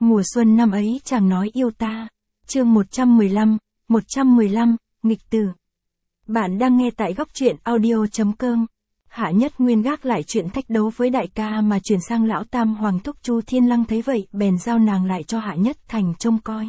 Mùa xuân năm ấy chàng nói yêu ta. Chương 115, nghịch tử. Bạn đang nghe tại góc truyện audio.com. Hạ Nhất Nguyên gác lại chuyện thách đấu với đại ca mà chuyển sang lão tam hoàng thúc Chu Thiên Lăng thấy vậy bèn giao nàng lại cho Hạ Nhất Thành trông coi.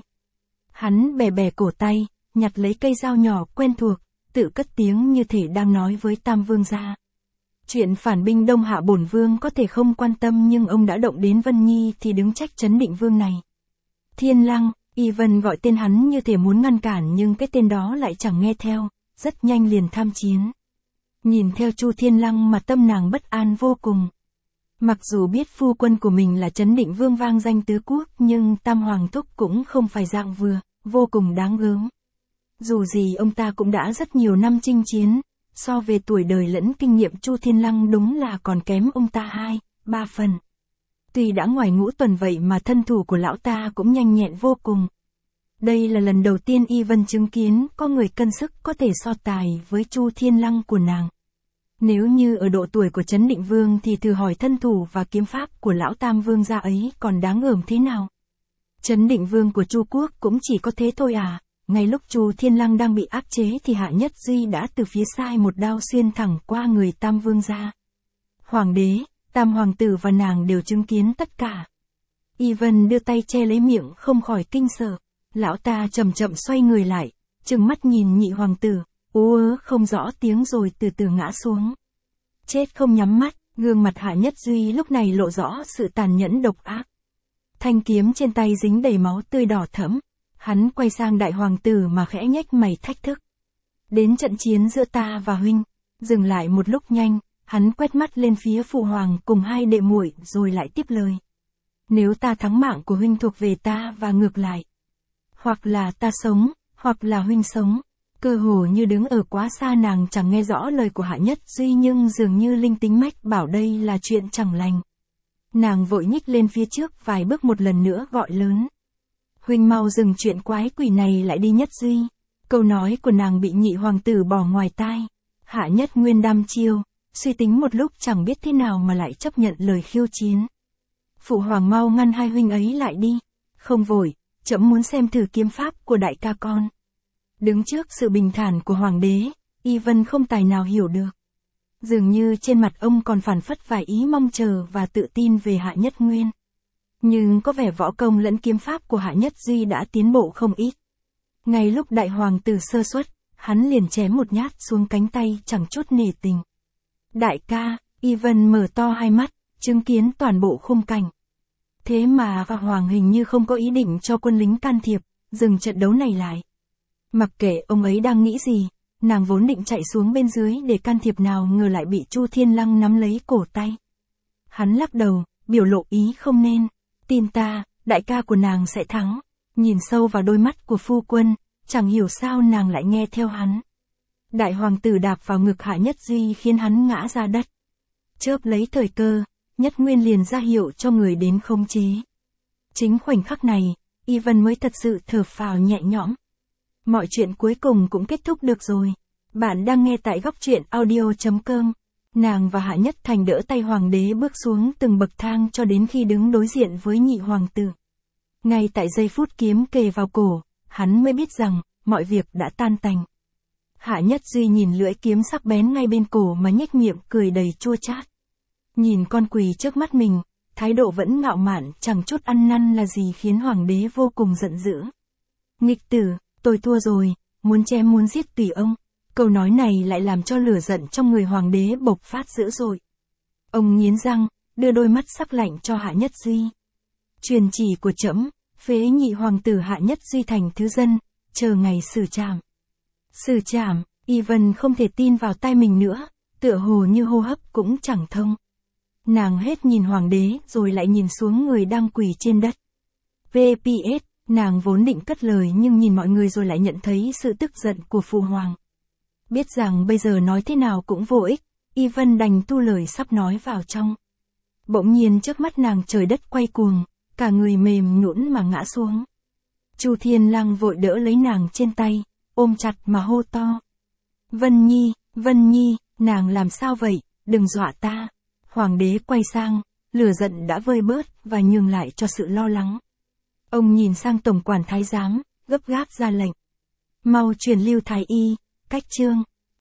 Hắn bè bè cổ tay, nhặt lấy cây dao nhỏ quen thuộc, tự cất tiếng như thể đang nói với Tam Vương gia. Chuyện phản binh Đông Hạ bổn vương có thể không quan tâm nhưng ông đã động đến Vân Nhi thì đứng trách Trấn Định Vương này. Thiên Lăng, Y Vân gọi tên hắn như thể muốn ngăn cản nhưng cái tên đó lại chẳng nghe theo, rất nhanh liền tham chiến. Nhìn theo Chu Thiên Lăng mà tâm nàng bất an vô cùng. Mặc dù biết phu quân của mình là Trấn Định Vương vang danh tứ quốc nhưng Tam Hoàng Thúc cũng không phải dạng vừa, vô cùng đáng gớm. Dù gì ông ta cũng đã rất nhiều năm chinh chiến, so về tuổi đời lẫn kinh nghiệm Chu Thiên Lăng đúng là còn kém ông ta 2-3 phần. Tuy đã ngoài ngũ tuần vậy mà thân thủ của lão ta cũng nhanh nhẹn vô cùng. Đây là lần đầu tiên Y Vân chứng kiến có người cân sức có thể so tài với Chu Thiên Lăng của nàng. Nếu như ở độ tuổi của Trấn Định Vương thì thử hỏi thân thủ và kiếm pháp của lão Tam Vương gia ấy còn đáng gờm thế nào. Trấn Định Vương của Chu Quốc cũng chỉ có thế thôi à. Ngay lúc Chu Thiên Lăng đang bị áp chế thì Hạ Nhất Duy đã từ phía sai một đao xuyên thẳng qua người Tam Vương gia. Hoàng đế, Tam Hoàng tử và nàng đều chứng kiến tất cả. Y Vân đưa tay che lấy miệng không khỏi kinh sợ. Lão ta chậm chậm xoay người lại, trừng mắt nhìn nhị hoàng tử, ú ớ không rõ tiếng rồi từ từ ngã xuống. Chết không nhắm mắt, gương mặt Hạ Nhất Duy lúc này lộ rõ sự tàn nhẫn độc ác. Thanh kiếm trên tay dính đầy máu tươi đỏ thẫm. Hắn quay sang đại hoàng tử mà khẽ nhếch mày thách thức. Đến trận chiến giữa ta và huynh, dừng lại một lúc nhanh, hắn quét mắt lên phía phụ hoàng cùng hai đệ muội rồi lại tiếp lời. Nếu ta thắng mạng của huynh thuộc về ta và ngược lại. Hoặc là ta sống, hoặc là huynh sống. Cơ hồ như đứng ở quá xa nàng chẳng nghe rõ lời của Hạ Nhất Duy nhưng dường như linh tính mách bảo đây là chuyện chẳng lành. Nàng vội nhích lên phía trước vài bước một lần nữa gọi lớn. Huynh mau dừng chuyện quái quỷ này lại đi Nhất Duy. Câu nói của nàng bị nhị hoàng tử bỏ ngoài tai. Hạ Nhất Nguyên đăm chiêu, suy tính một lúc chẳng biết thế nào mà lại chấp nhận lời khiêu chiến. Phụ hoàng mau ngăn hai huynh ấy lại đi. Không vội, trẫm muốn xem thử kiếm pháp của đại ca con. Đứng trước sự bình thản của hoàng đế, Y Vân không tài nào hiểu được. Dường như trên mặt ông còn phản phất vài ý mong chờ và tự tin về Hạ Nhất Nguyên. Nhưng có vẻ võ công lẫn kiếm pháp của Hạ Nhất Duy đã tiến bộ không ít. Ngay lúc đại hoàng tử sơ suất, hắn liền chém một nhát xuống cánh tay chẳng chút nể tình. Đại ca, Y Vân mở to hai mắt, chứng kiến toàn bộ khung cảnh. Thế mà hoàng hình như không có ý định cho quân lính can thiệp, dừng trận đấu này lại. Mặc kệ ông ấy đang nghĩ gì, nàng vốn định chạy xuống bên dưới để can thiệp nào ngờ lại bị Chu Thiên Lăng nắm lấy cổ tay. Hắn lắc đầu, biểu lộ ý không nên. Tin ta, đại ca của nàng sẽ thắng. Nhìn sâu vào đôi mắt của phu quân, chẳng hiểu sao nàng lại nghe theo hắn. Đại hoàng tử đạp vào ngực Hạ Nhất Duy khiến hắn ngã ra đất. Chớp lấy thời cơ, Nhất Nguyên liền ra hiệu cho người đến khống chế. Chính khoảnh khắc này, Y Vân mới thật sự thở phào nhẹ nhõm. Mọi chuyện cuối cùng cũng kết thúc được rồi. Bạn đang nghe tại góc truyện audio.com. Nàng và Hạ Nhất Thành đỡ tay hoàng đế bước xuống từng bậc thang cho đến khi đứng đối diện với nhị hoàng tử. Ngay tại giây phút kiếm kề vào cổ, hắn mới biết rằng, mọi việc đã tan tành. Hạ Nhất Duy nhìn lưỡi kiếm sắc bén ngay bên cổ mà nhếch miệng cười đầy chua chát. Nhìn con quỳ trước mắt mình, thái độ vẫn ngạo mạn chẳng chút ăn năn là gì khiến hoàng đế vô cùng giận dữ. Nghịch tử, tôi thua rồi, muốn chém muốn giết tùy ông. Câu nói này lại làm cho lửa giận trong người hoàng đế bộc phát dữ dội. Ông nghiến răng, đưa đôi mắt sắc lạnh cho Hạ Nhất Duy. Truyền chỉ của trẫm, phế nhị hoàng tử Hạ Nhất Duy thành thứ dân, chờ ngày xử trảm. Xử trảm, Y Vân không thể tin vào tai mình nữa, tựa hồ như hô hấp cũng chẳng thông. Nàng hết nhìn hoàng đế rồi lại nhìn xuống người đang quỳ trên đất. VPS, nàng vốn định cất lời nhưng nhìn mọi người rồi lại nhận thấy sự tức giận của phụ hoàng. Biết rằng bây giờ nói thế nào cũng vô ích, Y Vân đành tu lời sắp nói vào trong. Bỗng nhiên trước mắt nàng trời đất quay cuồng, cả người mềm nhũn mà ngã xuống. Chu Thiên Lăng vội đỡ lấy nàng trên tay, ôm chặt mà hô to. Vân Nhi, nàng làm sao vậy, đừng dọa ta. Hoàng đế quay sang, lửa giận đã vơi bớt và nhường lại cho sự lo lắng. Ông nhìn sang tổng quản thái giám, gấp gáp ra lệnh. Mau truyền Lưu Thái Y, cách trương.